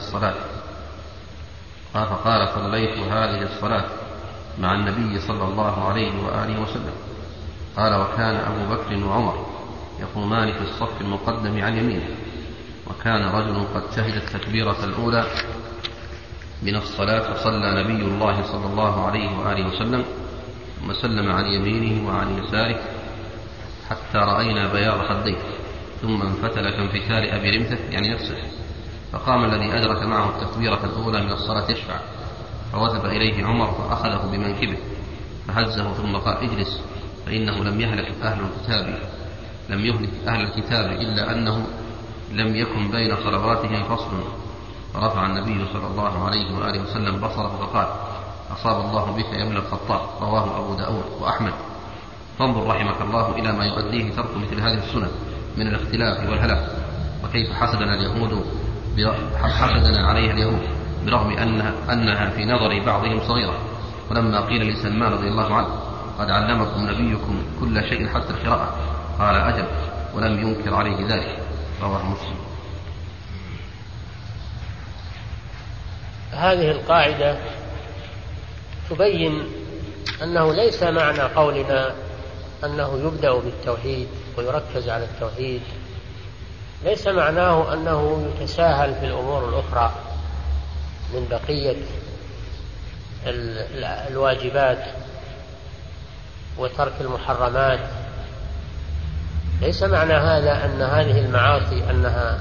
[SPEAKER 5] هذه الصلاة مع النبي صلى الله عليه وآله وسلم. قال: وكان أبو بكر وعمر يقومان في الصف المقدم عن يمينه، وكان رجل قد شهد التكبيرة الأولى من الصلاة فصلى نبي الله صلى الله عليه وآله وسلم ثم سلم عن يمينه وعن يساره حتى رأينا بياض خديه ثم انفتل كانفتال أبي رمثة يعني نفسه. فقام الذي أدرك معه التكبيرة الأولى من الصلاة يشفع، فوثب إليه عمر فأخذه بمنكبه فهزه ثم قال: اجلس، فإنه لم يهلك أهل الكتاب إلا أنه لم يكن بين صلواتهم فصل. فرفع النبي صلى الله عليه وآله وسلم بصره فقال: أصاب الله بك يا ابن الخطاب. رواه أبو داود وأحمد. فانظر رحمك الله إلى ما يؤديه ترك مثل هذه السنن من الاختلاف والهلاك، وكيف حسدنا عليها اليهود برغم أنها في نظر بعضهم صغيرة. ولما قيل لسلمان رضي الله عنه: قد علمكم نبيكم كل شيء حتى القراءة، قال: أجل، ولم ينكر عليه ذلك. رواه مسلم.
[SPEAKER 6] هذه القاعدة تبين أنه ليس معنى قولنا أنه يبدأ بالتوحيد ويركز على التوحيد، ليس معناه أنه يتساهل في الأمور الأخرى، من بقية الواجبات وترك المحرمات. ليس معنى هذا أن هذه المعاصي أنها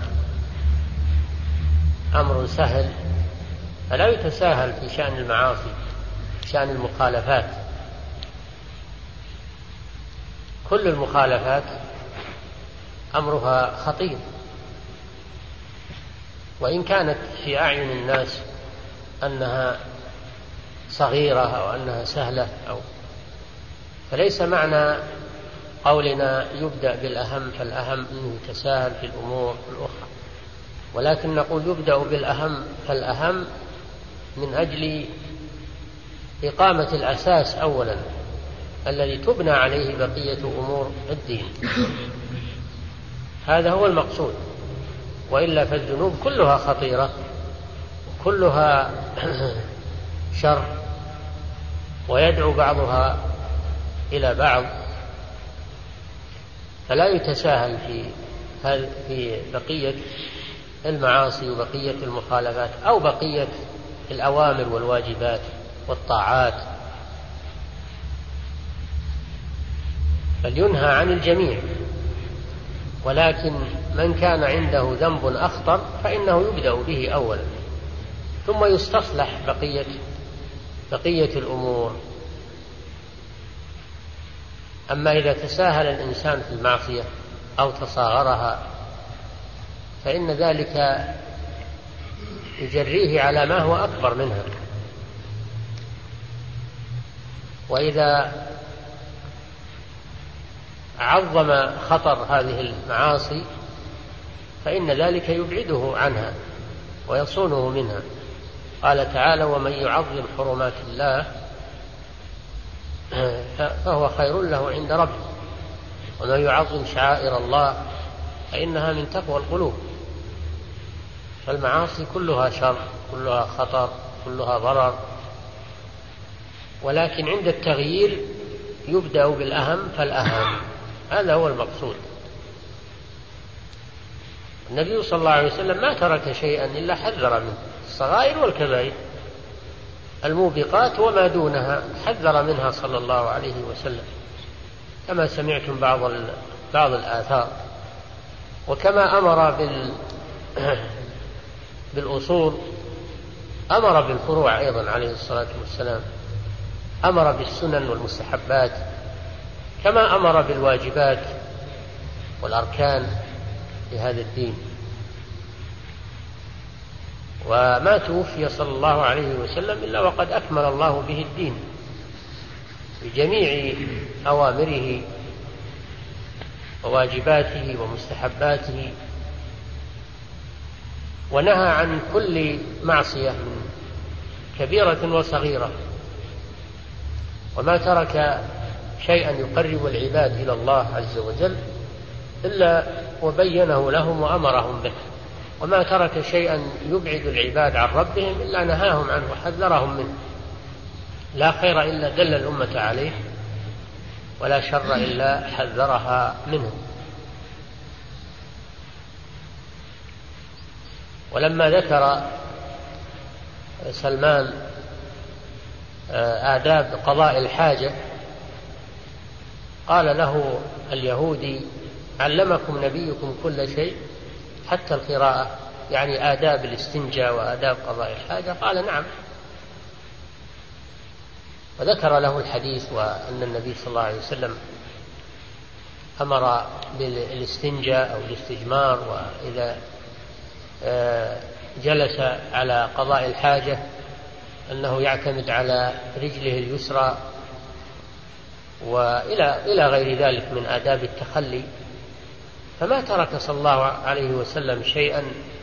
[SPEAKER 6] أمر سهل، فلا يتساهل في شأن المعاصي، شأن المخالفات. كل المخالفات أمرها خطير، وإن كانت في أعين الناس أنها صغيرة أو أنها سهلة فليس معنى قولنا يبدأ بالأهم فالأهم أنه يتساهل في الأمور الأخرى، ولكن نقول يبدأ بالأهم فالأهم من أجل إقامة الأساس أولا الذي تبنى عليه بقية أمور الدين. هذا هو المقصود، وإلا فالذنوب كلها خطيرة وكلها شر، ويدعو بعضها إلى بعض، فلا يتساهل في بقية المعاصي وبقية المخالفات أو بقية الأوامر والواجبات والطاعات، بل ينهى عن الجميع. ولكن من كان عنده ذنب أخطر فإنه يبدأ به أولا، ثم يستصلح بقية الأمور. أما إذا تساهل الإنسان في المعصية أو تصاغرها فإن ذلك يجريه على ما هو أكبر منها. وإذا عظم خطر هذه المعاصي فإن ذلك يبعده عنها ويصونه منها. قال تعالى: ومن يعظم حرمات الله فهو خير له عند ربه، ومن يعظم شعائر الله فإنها من تقوى القلوب. فالمعاصي كلها شر، كلها خطر، كلها ضرر، ولكن عند التغيير يبدأ بالأهم فالأهم. هذا هو المقصود. النبي صلى الله عليه وسلم ما ترك شيئا إلا حذر منه، الصغائر والكبائر، الموبقات وما دونها حذر منها صلى الله عليه وسلم، كما سمعتم بعض الآثار. وكما أمر بالأصول أمر بالفروع أيضا عليه الصلاة والسلام، أمر بالسنن والمستحبات، كما أمر بالواجبات والأركان في هذا الدين. وما توفي صلى الله عليه وسلم إلا وقد أكمل الله به الدين بجميع أوامره وواجباته ومستحباته، ونهى عن كل معصية من كبيرة وصغيرة، وما ترك شيئا يقرب العباد إلى الله عز وجل إلا وبينه لهم وأمرهم به، وما ترك شيئا يبعد العباد عن ربهم إلا نهاهم عنه وحذرهم منه. لا خير إلا دل الأمة عليه، ولا شر إلا حذرها منه. ولما ذكر سلمان آداب قضاء الحاجة قال له اليهودي: علمكم نبيكم كل شيء حتى القراءة، يعني آداب الاستنجاء وآداب قضاء الحاجة. قال: نعم. وذكر له الحديث وأن النبي صلى الله عليه وسلم أمر بالاستنجاء أو الاستجمار، وإذا جلس على قضاء الحاجة أنه يعتمد على رجله اليسرى، وإلى غير ذلك من آداب التخلي. فما ترك صلى الله عليه وسلم شيئا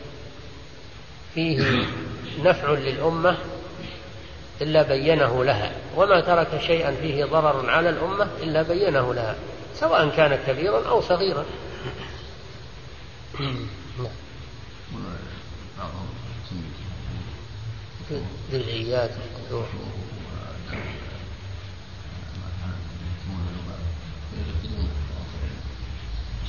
[SPEAKER 6] فيه نفع للأمة إلا بينه لها، وما ترك شيئا فيه ضرر على الأمة إلا بينه لها، سواء كان كبيرا أو صغيرا. بالعياد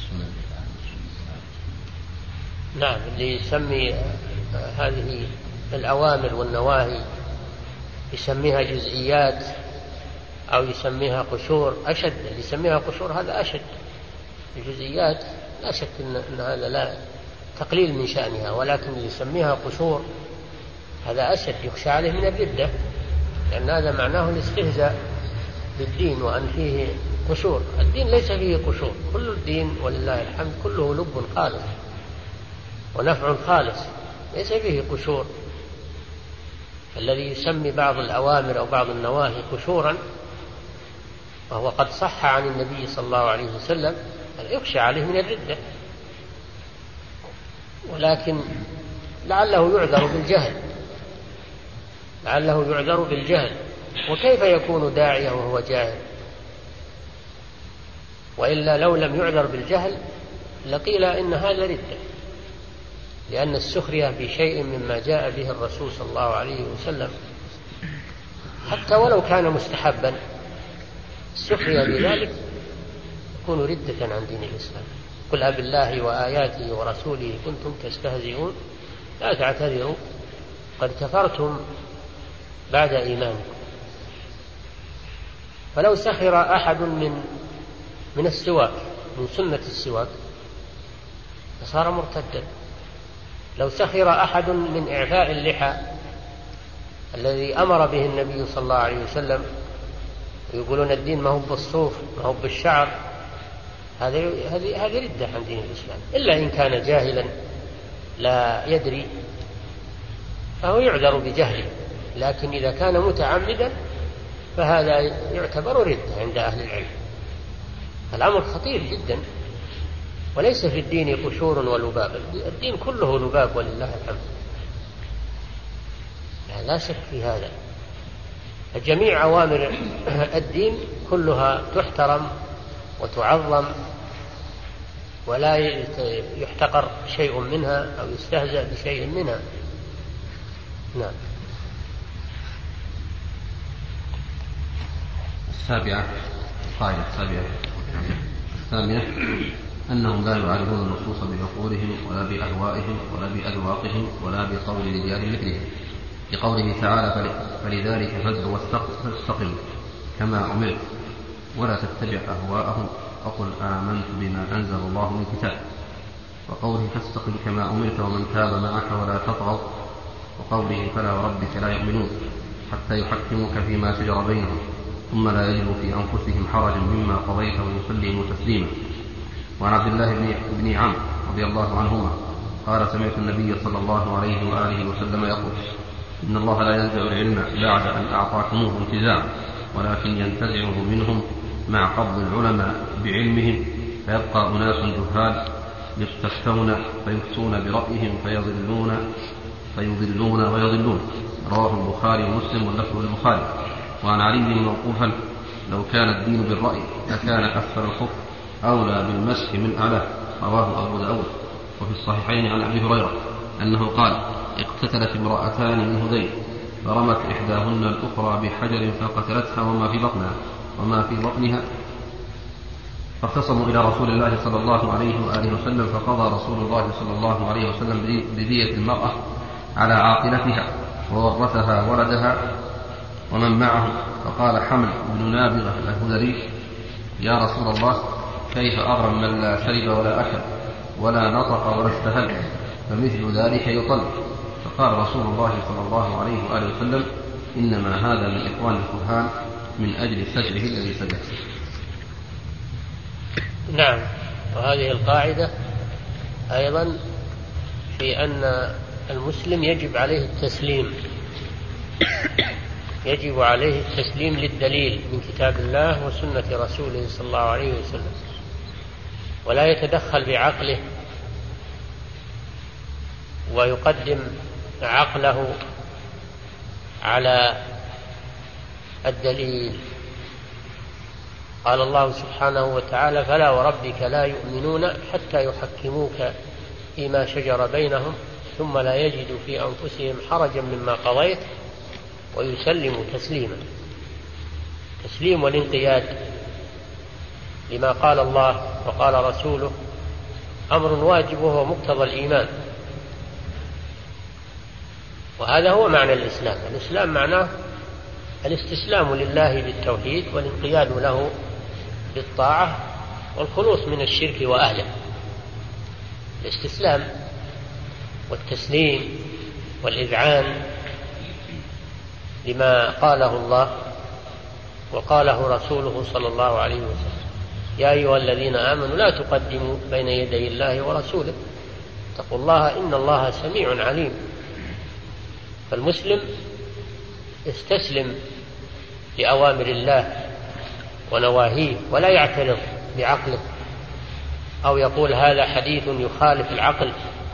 [SPEAKER 6] نعم، اللي يسمي هذه الأوامر والنواهي يسميها جزئيات أو يسميها قشور أشد. اللي يسميها قشور هذا أشد. الجزئيات لا شك أن هذا لا تقليل من شأنها، ولكن اللي يسميها قشور هذا أشد، يخشى عليه من الردة، لأن هذا معناه الاستهزاء بالدين وأن فيه قشور. الدين ليس فيه قشور، كل الدين ولله الحمد كله لب خالص ونفع خالص، ليس فيه قشور. الذي يسمي بعض الأوامر أو بعض النواهي قشورا وهو قد صح عن النبي صلى الله عليه وسلم يخشى عليه من الردة، ولكن لعله يعذر بالجهل. وكيف يكون داعية وهو جاهل؟ وإلا لو لم يعذر بالجهل لقيل إن هذا ردة، لأن السخرية بشيء مما جاء به الرسول صلى الله عليه وسلم حتى ولو كان مستحبا، السخرية بذلك تكون ردة عن دين الإسلام. قل أبالله وآياته ورسوله كنتم تستهزئون لا تعتذروا قد كفرتم بعد إيمانكم. فلو سخر أحد من السواك، من سنة السواك، فصار مرتدا. لو سخر أحد من إعفاء اللحى الذي أمر به النبي صلى الله عليه وسلم، ويقولون الدين ما هو بالصوف ما هو بالشعر، هذه ردة عن دين الإسلام، إلا إن كان جاهلا لا يدري فهو يعذر بجهله. لكن إذا كان متعمدا فهذا يعتبر ردة عند أهل العلم. الأمر خطير جدا، وليس في الدين قشور ولباب، الدين كله لباب ولله الحمد، لا شك في هذا. جميع أوامر الدين كلها تحترم وتعظم، ولا يحتقر شيء منها أو يستهزأ بشيء منها. نعم.
[SPEAKER 5] القاعدة السابعة الثامنة أنهم لا يعارضون النصوص بعقولهم ولا بأهوائهم ولا بأذواقهم ولا بقول رجال مثلهم، لقوله تعالى فلذلك فادع واستقم كما أمرت ولا تتبع أهواءهم وقل آمنت بما أنزل الله من كتاب، وقوله فاستقم كما أمرت ومن تاب معك ولا تطغوا، وقوله فلا وربك لا يؤمنون حتى يحكموك فيما شجر بينهم ثم لا يجدوا في أنفسهم حرجا مما قضيت ويسلموا تسليما. وعن عبد الله بن عمرو رضي الله عنهما قال سمعت النبي صلى الله عليه وآله وسلم يقول إن الله لا ينزع العلم بعد أن أعطاكموه انتزاعا ولكن ينتزعه منهم مع قبض العلماء بعلمهم، فيبقى أناس جهال يستفتون فيفتون برأيهم فيضلون ويضلون. رواه البخاري ومسلم واللفظ للبخاري. وعن علي موقوفا لو كان الدين بالرأي لكان أسفل الخف أولى بالمسح من أعلاه. رواه أبو داود. وفي الصحيحين عن أبي هريرة أنه قال اقتتلت امرأتان من هذيل فرمت إحداهن الأخرى بحجر فقتلتها وما في بطنها فاختصموا إلى رسول الله صلى الله عليه وآله وسلم، فقضى رسول الله صلى الله عليه وسلم بدية المرأة على عاقلتها وورثها ولدها ومن معه. فقال حمل بن نابغة الهذلي يا رسول الله كيف أغرم من لا شرب ولا أكل ولا نطق ولا استهل فمثل ذلك يطل؟ فقال رسول الله صلى الله عليه وآله وسلم إنما هذا من إخوان الكهان من أجل سجله الذي سجل.
[SPEAKER 6] نعم. وهذه القاعدة أيضا في أن المسلم يجب عليه التسليم للدليل من كتاب الله وسنة رسوله صلى الله عليه وسلم، ولا يتدخل بعقله ويقدم عقله على الدليل. قال الله سبحانه وتعالى فلا وربك لا يؤمنون حتى يحكموك فيما شجر بينهم ثم لا يجدوا في أنفسهم حرجا مما قضيت ويسلموا تسليما. تسليم والانقياد لما قال الله وقال رسوله أمر واجب وهو مقتضى الإيمان. وهذا هو معنى الإسلام. الإسلام معناه الاستسلام لله بالتوحيد والانقياد له بالطاعة والخلوص من الشرك وأهله. الاستسلام والتسليم والإذعان لما قاله الله وقاله رسوله صلى الله عليه وسلم: يا أيها الذين آمنوا لا تقدموا بين يدي الله ورسوله اتقوا الله إن الله سميع عليم. فالمسلم يستسلم لأوامر الله ونواهيه ولا يعترض بعقله أو يقول هذا حديث يخالف العقل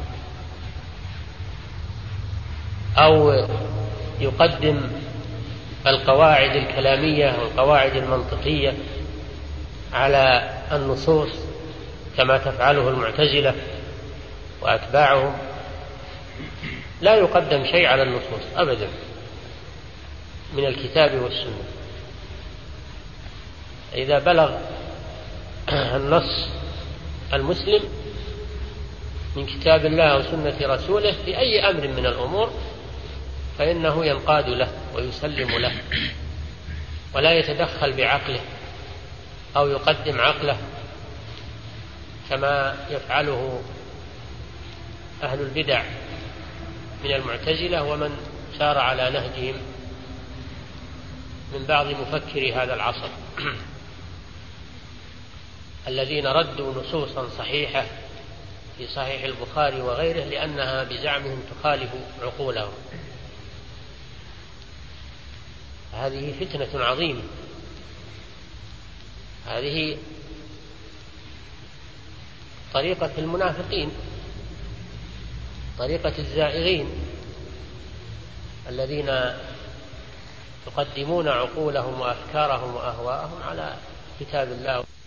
[SPEAKER 6] أو يقدم القواعد الكلامية والقواعد المنطقية على النصوص كما تفعله المعتزلة وأتباعهم. لا يقدم شيء على النصوص أبدا من الكتاب والسنة. إذا بلغ النص المسلم من كتاب الله وسنة رسوله في أي أمر من الأمور فإنه ينقاد له ويسلم له ولا يتدخل بعقله أو يقدم عقله كما يفعله أهل البدع من المعتزلة ومن سار على نهجهم من بعض مفكري هذا العصر الذين ردوا نصوصا صحيحة في صحيح البخاري وغيره لأنها بزعمهم تخالف عقولهم. هذه فتنة عظيمة. هذه طريقة المنافقين، طريقة الزائغين الذين يقدمون عقولهم وأفكارهم وأهواءهم على كتاب الله.